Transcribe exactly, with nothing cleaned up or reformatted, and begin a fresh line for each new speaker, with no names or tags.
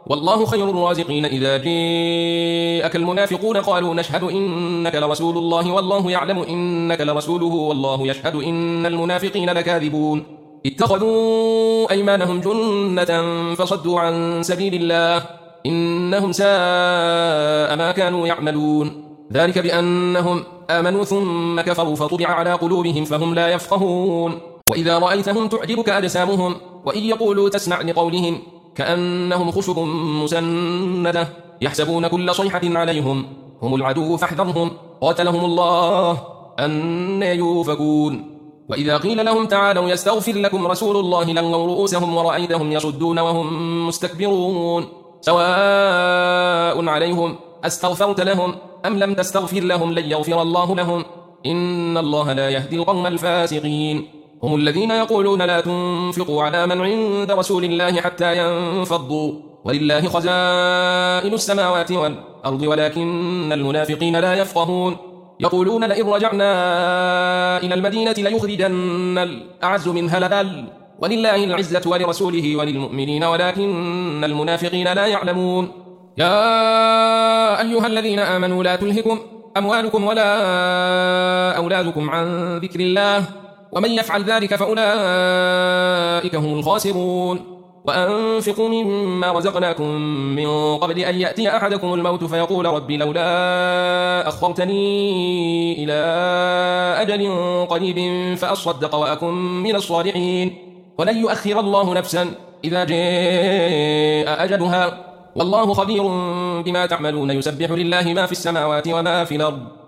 والله خير الرازقين. إذا جاءك المنافقون قالوا نشهد إنك لرسول الله والله يعلم إنك لرسوله والله يشهد إن المنافقين لكاذبون. اتخذوا أيمانهم جنة فصدوا عن سبيل الله إنهم ساء ما كانوا يعملون. ذلك بأنهم آمنوا ثم كفروا فطبع على قلوبهم فهم لا يفقهون. وإذا رأيتهم تعجبك أجسامهم وإن يقولوا تسمع لقولهم كأنهم خشب مسندة يحسبون كل صيحة عليهم هم العدو فاحذرهم قاتلهم الله أن يوفكون. وإذا قيل لهم تعالوا يستغفر لكم رسول الله لووا رؤوسهم ورأيتهم يصدون وهم مستكبرون. سواء عليهم أستغفرت لهم أم لم تستغفر لهم لن يغفر الله لهم إن الله لا يهدي القوم الفاسقين. هم الذين يقولون لا تنفقوا على من عند رسول الله حتى ينفضوا ولله خزائن السماوات والأرض ولكن المنافقين لا يفقهون. يقولون لئن رجعنا إلى المدينة ليخرجن الأعز منها الأذل ولله العزة ولرسوله وللمؤمنين ولكن المنافقين لا يعلمون. يا أيها الذين آمنوا لا تلهكم أموالكم ولا أولادكم عن ذكر الله ومن يفعل ذلك فأولئك هم الخاسرون. وأنفقوا مما رزقناكم من قبل أن يأتي أحدكم الموت فيقول رب لولا أخرتني إلى أجل قريب فأصدق وأكن من الصالحين ولن يؤخر الله نفسا إذا جاء أجلها والله خبير بما تعملون. يسبح لله ما في السماوات وما في الأرض